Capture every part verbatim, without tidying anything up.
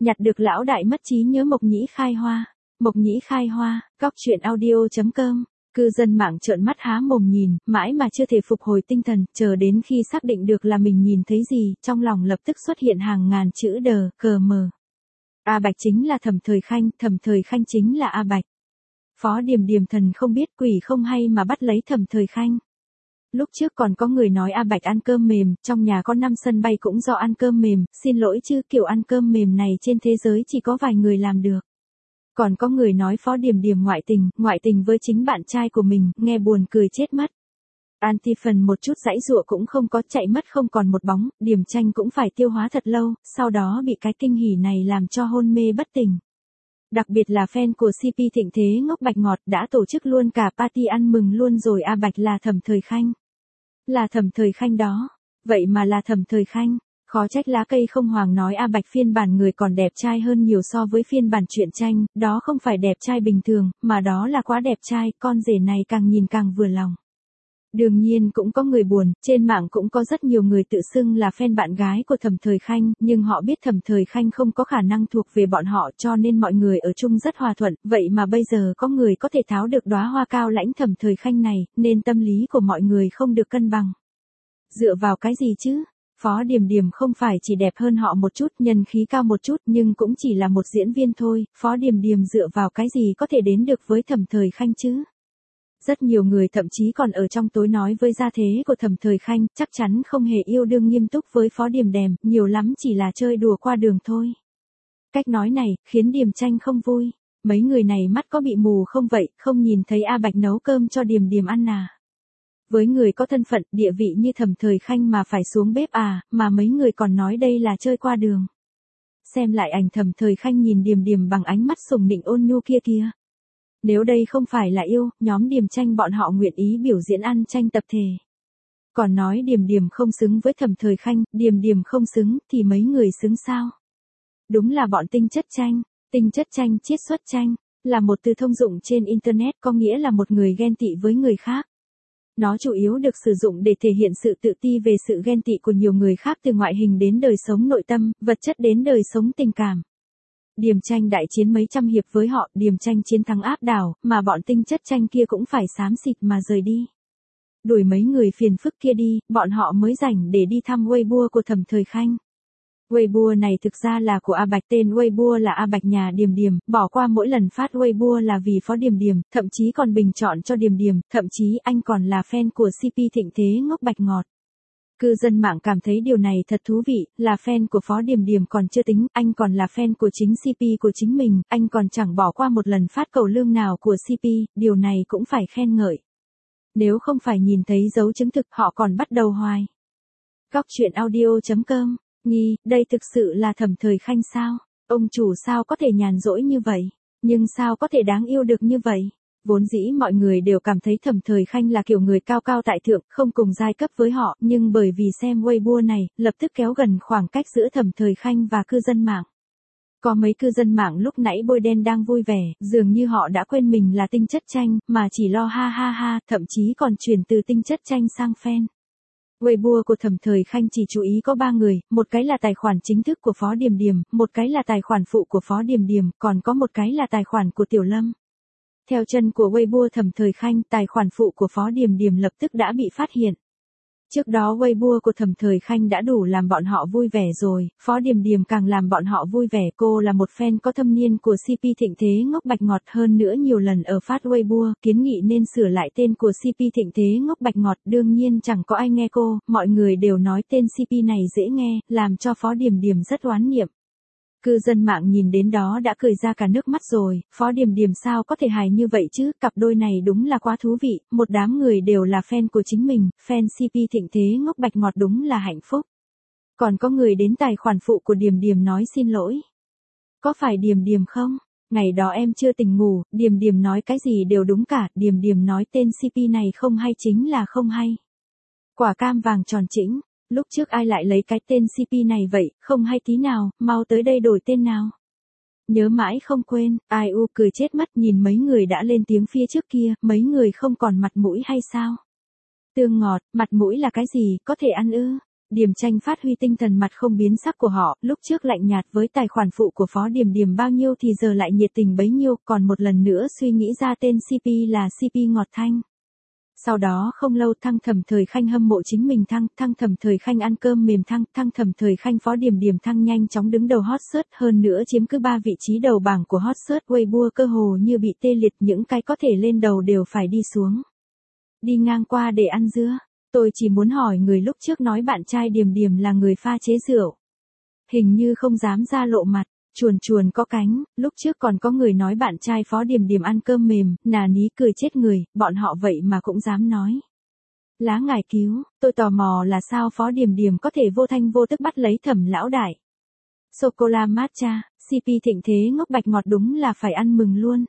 Nhặt được lão đại mất trí nhớ Mộc Nhĩ khai hoa. Mộc Nhĩ khai hoa, góc truyện audio.com. Cư dân mạng trợn mắt há mồm nhìn, mãi mà chưa thể phục hồi tinh thần, chờ đến khi xác định được là mình nhìn thấy gì, trong lòng lập tức xuất hiện hàng ngàn chữ đờ, cờ mờ. A Bạch chính là Thẩm Thời Khanh, Thẩm Thời Khanh chính là A Bạch. Phó Điềm Điềm thần không biết quỷ không hay mà bắt lấy Thẩm Thời Khanh. Lúc trước còn có người nói A Bạch ăn cơm mềm, trong nhà có năm sân bay cũng do ăn cơm mềm, xin lỗi chứ kiểu ăn cơm mềm này trên thế giới chỉ có vài người làm được. Còn có người nói Phó Điềm Điềm ngoại tình, ngoại tình với chính bạn trai của mình, nghe buồn cười chết mất. Anti phần một chút giãy giụa cũng không có, chạy mất không còn một bóng, Điềm Tranh cũng phải tiêu hóa thật lâu, sau đó bị cái kinh hỉ này làm cho hôn mê bất tỉnh. Đặc biệt là fan của xê pê Thịnh Thế Ngốc Bạch Ngọt đã tổ chức luôn cả party ăn mừng luôn rồi. A Bạch là Thẩm Thời Khanh. Là Thẩm Thời Khanh đó. Vậy mà là Thẩm Thời Khanh. Khó trách lá cây không hoàng nói A Bạch phiên bản người còn đẹp trai hơn nhiều so với phiên bản truyện tranh, đó không phải đẹp trai bình thường, mà đó là quá đẹp trai, con rể này càng nhìn càng vừa lòng. Đương nhiên cũng có người buồn, trên mạng cũng có rất nhiều người tự xưng là fan bạn gái của Thẩm Thời Khanh, nhưng họ biết Thẩm Thời Khanh không có khả năng thuộc về bọn họ cho nên mọi người ở chung rất hòa thuận, vậy mà bây giờ có người có thể tháo được đóa hoa cao lãnh Thẩm Thời Khanh này, nên tâm lý của mọi người không được cân bằng. Dựa vào cái gì chứ? Phó Điềm Điềm không phải chỉ đẹp hơn họ một chút, nhân khí cao một chút nhưng cũng chỉ là một diễn viên thôi, Phó Điềm Điềm dựa vào cái gì có thể đến được với Thẩm Thời Khanh chứ? Rất nhiều người thậm chí còn ở trong tối nói với gia thế của Thẩm Thời Khanh, chắc chắn không hề yêu đương nghiêm túc với Phó Điềm Điềm, nhiều lắm chỉ là chơi đùa qua đường thôi. Cách nói này, khiến Điềm Tranh không vui. Mấy người này mắt có bị mù không vậy, không nhìn thấy A Bạch nấu cơm cho Điềm Điềm ăn à? Với người có thân phận, địa vị như Thẩm Thời Khanh mà phải xuống bếp à, mà mấy người còn nói đây là chơi qua đường. Xem lại ảnh Thẩm Thời Khanh nhìn Điềm Điềm bằng ánh mắt sùng nịnh ôn nhu kia kìa. Nếu đây không phải là yêu, nhóm Điềm Tranh bọn họ nguyện ý biểu diễn ăn tranh tập thể. Còn nói Điềm Điềm không xứng với Thẩm Thời Khanh, Điềm Điềm không xứng thì mấy người xứng sao? Đúng là bọn tinh chất tranh, tinh chất tranh chiết xuất tranh, là một từ thông dụng trên Internet có nghĩa là một người ghen tị với người khác. Nó chủ yếu được sử dụng để thể hiện sự tự ti về sự ghen tị của nhiều người khác từ ngoại hình đến đời sống nội tâm, vật chất đến đời sống tình cảm. Điềm Tranh đại chiến mấy trăm hiệp với họ, Điềm Tranh chiến thắng áp đảo, mà bọn tinh chất tranh kia cũng phải xám xịt mà rời đi. Đuổi mấy người phiền phức kia đi, bọn họ mới rảnh để đi thăm Weibo của Thẩm Thời Khanh. Weibo này thực ra là của A Bạch, tên Weibo là A Bạch nhà Điềm Điềm, bỏ qua mỗi lần phát Weibo là vì Phó Điềm Điềm, thậm chí còn bình chọn cho Điềm Điềm, thậm chí anh còn là fan của xê pê Thịnh Thế Ngốc Bạch Ngọt. Cư dân mạng cảm thấy điều này thật thú vị, là fan của Phó Điềm Điềm còn chưa tính, anh còn là fan của chính xê pê của chính mình, anh còn chẳng bỏ qua một lần phát cầu lương nào của xê pê, điều này cũng phải khen ngợi. Nếu không phải nhìn thấy dấu chứng thực họ còn bắt đầu hoài. Góc truyện audio.com, nghi, đây thực sự là Thẩm Thời Khanh sao? Ông chủ sao có thể nhàn rỗi như vậy? Nhưng sao có thể đáng yêu được như vậy? Vốn dĩ mọi người đều cảm thấy Thẩm Thời Khanh là kiểu người cao cao tại thượng, không cùng giai cấp với họ, nhưng bởi vì xem Weibo này, lập tức kéo gần khoảng cách giữa Thẩm Thời Khanh và cư dân mạng. Có mấy cư dân mạng lúc nãy bôi đen đang vui vẻ, dường như họ đã quên mình là tinh chất tranh, mà chỉ lo ha ha ha, thậm chí còn chuyển từ tinh chất tranh sang fan. Weibo của Thẩm Thời Khanh chỉ chú ý có ba người, một cái là tài khoản chính thức của Phó Điềm Điềm, một cái là tài khoản phụ của Phó Điềm Điềm, còn có một cái là tài khoản của Tiểu Lâm. Theo chân của Weibo Thẩm Thời Khanh, tài khoản phụ của Phó Điềm Điềm lập tức đã bị phát hiện. Trước đó Weibo của Thẩm Thời Khanh đã đủ làm bọn họ vui vẻ rồi, Phó Điềm Điềm càng làm bọn họ vui vẻ. Cô là một fan có thâm niên của xê pê Thịnh Thế Ngốc Bạch Ngọt, hơn nữa nhiều lần ở phát Weibo, kiến nghị nên sửa lại tên của xê pê Thịnh Thế Ngốc Bạch Ngọt, đương nhiên chẳng có ai nghe cô, mọi người đều nói tên xê pê này dễ nghe, làm cho Phó Điềm Điềm rất oán niệm. Cư dân mạng nhìn đến đó đã cười ra cả nước mắt rồi, Phó Điềm Điềm sao có thể hài như vậy chứ, cặp đôi này đúng là quá thú vị, một đám người đều là fan của chính mình, fan xê pê Thịnh Thế Ngốc Bạch Ngọt đúng là hạnh phúc. Còn có người đến tài khoản phụ của Điềm Điềm nói xin lỗi. Có phải Điềm Điềm không? Ngày đó em chưa tỉnh ngủ, Điềm Điềm nói cái gì đều đúng cả, Điềm Điềm nói tên xê pê này không hay chính là không hay. Quả cam vàng tròn chỉnh. Lúc trước ai lại lấy cái tên xê pê này vậy, không hay tí nào, mau tới đây đổi tên nào. Nhớ mãi không quên, ai u cười chết mất nhìn mấy người đã lên tiếng phía trước kia, mấy người không còn mặt mũi hay sao? Tương ngọt, mặt mũi là cái gì, có thể ăn ư? Điềm Tranh phát huy tinh thần mặt không biến sắc của họ, lúc trước lạnh nhạt với tài khoản phụ của Phó Điềm Điềm bao nhiêu thì giờ lại nhiệt tình bấy nhiêu, còn một lần nữa suy nghĩ ra tên xê pê là xê pê Ngọt Thanh. Sau đó không lâu Thăng Thẩm Thời Khanh hâm mộ chính mình Thăng, Thăng Thẩm Thời Khanh ăn cơm mềm Thăng, Thăng Thẩm Thời Khanh Phó Điềm Điềm Thăng nhanh chóng đứng đầu hot search, hơn nữa chiếm cứ ba vị trí đầu bảng của hot search Weibo, cơ hồ như bị tê liệt, những cái có thể lên đầu đều phải đi xuống. Đi ngang qua để ăn dưa, tôi chỉ muốn hỏi người lúc trước nói bạn trai Điềm Điềm là người pha chế rượu. Hình như không dám ra lộ mặt. Chuồn chuồn có cánh, lúc trước còn có người nói bạn trai Phó Điềm Điềm ăn cơm mềm, nà ní cười chết người, bọn họ vậy mà cũng dám nói. Lá ngải cứu, tôi tò mò là sao Phó Điềm Điềm có thể vô thanh vô tức bắt lấy Thẩm lão đại. Sô-cô-la matcha, xê pê Thịnh Thế Ngốc Bạch Ngọt đúng là phải ăn mừng luôn.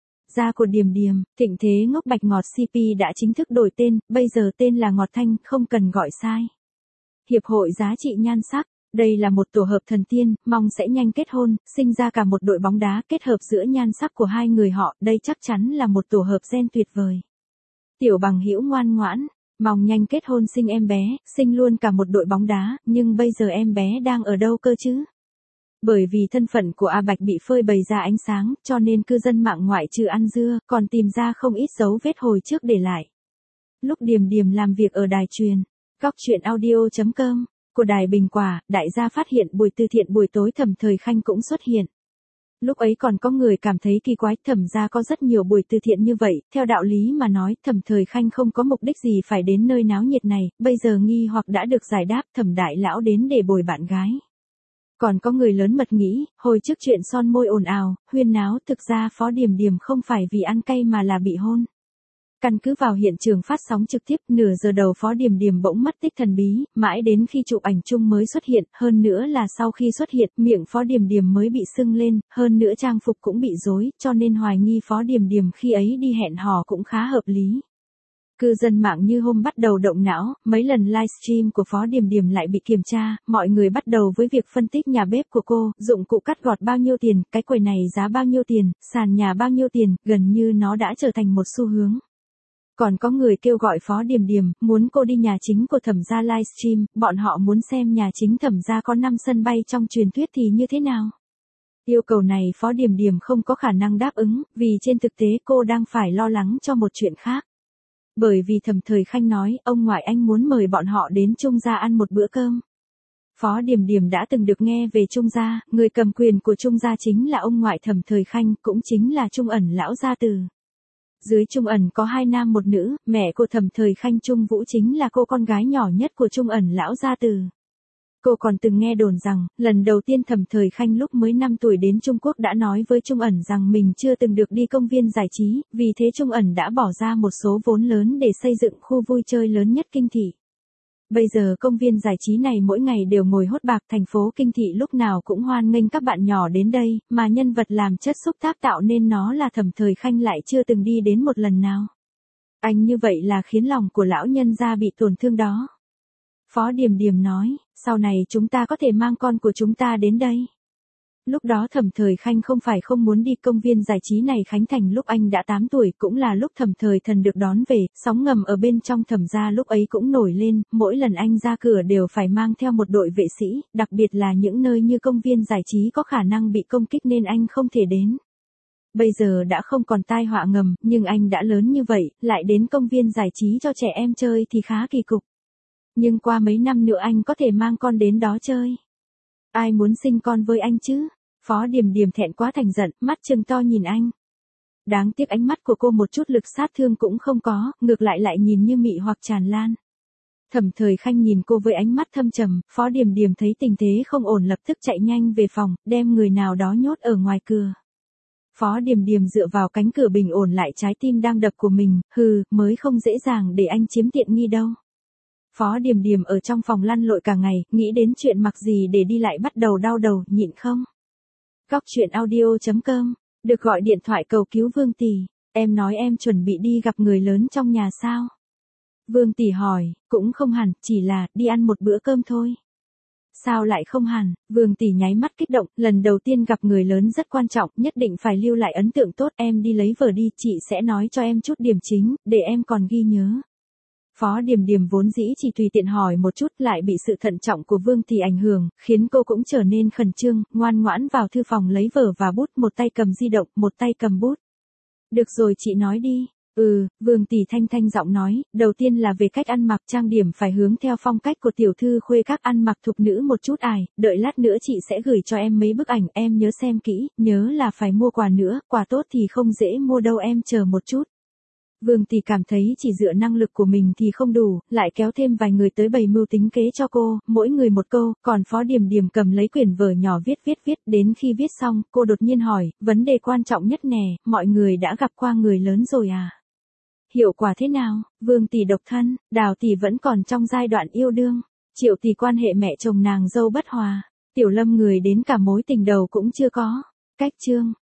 Da của Điềm Điềm, Thịnh Thế Ngốc Bạch Ngọt xê pê đã chính thức đổi tên, bây giờ tên là Ngọt Thanh, không cần gọi sai. Hiệp hội giá trị nhan sắc. Đây là một tổ hợp thần tiên, mong sẽ nhanh kết hôn, sinh ra cả một đội bóng đá kết hợp giữa nhan sắc của hai người họ, đây chắc chắn là một tổ hợp gen tuyệt vời. Tiểu Bằng Hữu ngoan ngoãn, mong nhanh kết hôn sinh em bé, sinh luôn cả một đội bóng đá, nhưng bây giờ em bé đang ở đâu cơ chứ? Bởi vì thân phận của A Bạch bị phơi bày ra ánh sáng, cho nên cư dân mạng ngoại trừ ăn dưa, còn tìm ra không ít dấu vết hồi trước để lại. Lúc Điềm Điềm làm việc ở đài truyền, góc chuyện audio chấm com của đài Bình Quả, đại gia phát hiện buổi từ thiện buổi tối Thẩm Thời Khanh cũng xuất hiện. Lúc ấy còn có người cảm thấy kỳ quái, Thẩm gia có rất nhiều buổi từ thiện như vậy, theo đạo lý mà nói, Thẩm Thời Khanh không có mục đích gì phải đến nơi náo nhiệt này, bây giờ nghi hoặc đã được giải đáp, Thẩm đại lão đến để bồi bạn gái. Còn có người lớn mật nghĩ, hồi trước chuyện son môi ồn ào, huyên náo, thực ra Phó Điềm Điềm không phải vì ăn cay mà là bị hôn. Căn cứ vào hiện trường phát sóng trực tiếp, nửa giờ đầu Phó Điềm Điềm bỗng mất tích thần bí, mãi đến khi chụp ảnh chung mới xuất hiện, hơn nữa là sau khi xuất hiện, miệng Phó Điềm Điềm mới bị sưng lên, hơn nữa trang phục cũng bị rối, cho nên hoài nghi Phó Điềm Điềm khi ấy đi hẹn hò cũng khá hợp lý. Cư dân mạng như hôm bắt đầu động não, mấy lần livestream của Phó Điềm Điềm lại bị kiểm tra, mọi người bắt đầu với việc phân tích nhà bếp của cô, dụng cụ cắt gọt bao nhiêu tiền, cái quầy này giá bao nhiêu tiền, sàn nhà bao nhiêu tiền, gần như nó đã trở thành một xu hướng. Còn có người kêu gọi Phó Điềm Điềm, muốn cô đi nhà chính của Thẩm gia livestream, bọn họ muốn xem nhà chính Thẩm gia có năm sân bay trong truyền thuyết thì như thế nào. Yêu cầu này Phó Điềm Điềm không có khả năng đáp ứng, vì trên thực tế cô đang phải lo lắng cho một chuyện khác. Bởi vì Thẩm Thời Khanh nói, ông ngoại anh muốn mời bọn họ đến Trung gia ăn một bữa cơm. Phó Điềm Điềm đã từng được nghe về Trung gia, người cầm quyền của Trung gia chính là ông ngoại Thẩm Thời Khanh, cũng chính là Trung Ẩn lão gia tử. Dưới Trung Ẩn có hai nam một nữ, mẹ của Thẩm Thời Khanh Trung Vũ chính là cô con gái nhỏ nhất của Trung Ẩn lão gia tử. Cô còn từng nghe đồn rằng, lần đầu tiên Thẩm Thời Khanh lúc mới năm tuổi đến Trung Quốc đã nói với Trung Ẩn rằng mình chưa từng được đi công viên giải trí, vì thế Trung Ẩn đã bỏ ra một số vốn lớn để xây dựng khu vui chơi lớn nhất kinh thị. Bây giờ công viên giải trí này mỗi ngày đều ngồi hốt bạc, thành phố kinh thị lúc nào cũng hoan nghênh các bạn nhỏ đến đây, mà nhân vật làm chất xúc tác tạo nên nó là Thẩm Thời Khanh lại chưa từng đi đến một lần nào. Anh như vậy là khiến lòng của lão nhân gia bị tổn thương đó. Phó Điềm Điềm nói, sau này chúng ta có thể mang con của chúng ta đến đây. Lúc đó Thẩm Thời Khanh không phải không muốn đi, công viên giải trí này khánh thành lúc anh đã tám tuổi, cũng là lúc Thẩm Thời Thần được đón về, sóng ngầm ở bên trong Thẩm gia lúc ấy cũng nổi lên, mỗi lần anh ra cửa đều phải mang theo một đội vệ sĩ, đặc biệt là những nơi như công viên giải trí có khả năng bị công kích nên anh không thể đến. Bây giờ đã không còn tai họa ngầm, nhưng anh đã lớn như vậy, lại đến công viên giải trí cho trẻ em chơi thì khá kỳ cục. Nhưng qua mấy năm nữa anh có thể mang con đến đó chơi. Ai muốn sinh con với anh chứ? Phó Điềm Điềm thẹn quá thành giận, mắt trừng to nhìn anh. Đáng tiếc ánh mắt của cô một chút lực sát thương cũng không có, ngược lại lại nhìn như mị hoặc tràn lan. Thẩm Thời Khanh nhìn cô với ánh mắt thâm trầm, Phó Điềm Điềm thấy tình thế không ổn lập tức chạy nhanh về phòng, đem người nào đó nhốt ở ngoài cửa. Phó Điềm Điềm dựa vào cánh cửa bình ổn lại trái tim đang đập của mình, hừ, mới không dễ dàng để anh chiếm tiện nghi đâu. Phó Điềm Điềm ở trong phòng lăn lội cả ngày, nghĩ đến chuyện mặc gì để đi lại bắt đầu đau đầu, nhịn không. Góc chuyện audio chấm com, được gọi điện thoại cầu cứu Vương Tỷ, em nói em chuẩn bị đi gặp người lớn trong nhà sao? Vương Tỷ hỏi, cũng không hẳn, chỉ là đi ăn một bữa cơm thôi. Sao lại không hẳn? Vương Tỷ nháy mắt kích động, lần đầu tiên gặp người lớn rất quan trọng, nhất định phải lưu lại ấn tượng tốt, em đi lấy vở đi, chị sẽ nói cho em chút điểm chính, để em còn ghi nhớ. Phó Điềm Điềm vốn dĩ chỉ tùy tiện hỏi một chút lại bị sự thận trọng của Vương Tỷ ảnh hưởng, khiến cô cũng trở nên khẩn trương, ngoan ngoãn vào thư phòng lấy vở và bút, một tay cầm di động, một tay cầm bút. Được rồi chị nói đi. Ừ, Vương Tỷ thanh thanh giọng nói, đầu tiên là về cách ăn mặc trang điểm phải hướng theo phong cách của tiểu thư khuê các ăn mặc thục nữ một chút ải, đợi lát nữa chị sẽ gửi cho em mấy bức ảnh, em nhớ xem kỹ, nhớ là phải mua quà nữa, quà tốt thì không dễ mua đâu em chờ một chút. Vương Tỷ cảm thấy chỉ dựa năng lực của mình thì không đủ, lại kéo thêm vài người tới bày mưu tính kế cho cô, mỗi người một câu, còn Phó Điềm Điềm cầm lấy quyển vở nhỏ viết viết viết, đến khi viết xong, cô đột nhiên hỏi, vấn đề quan trọng nhất nè, mọi người đã gặp qua người lớn rồi à? Hiệu quả thế nào? Vương Tỷ độc thân, Đào Tỷ vẫn còn trong giai đoạn yêu đương, Triệu Tỷ quan hệ mẹ chồng nàng dâu bất hòa, Tiểu Lâm người đến cả mối tình đầu cũng chưa có. Cách chương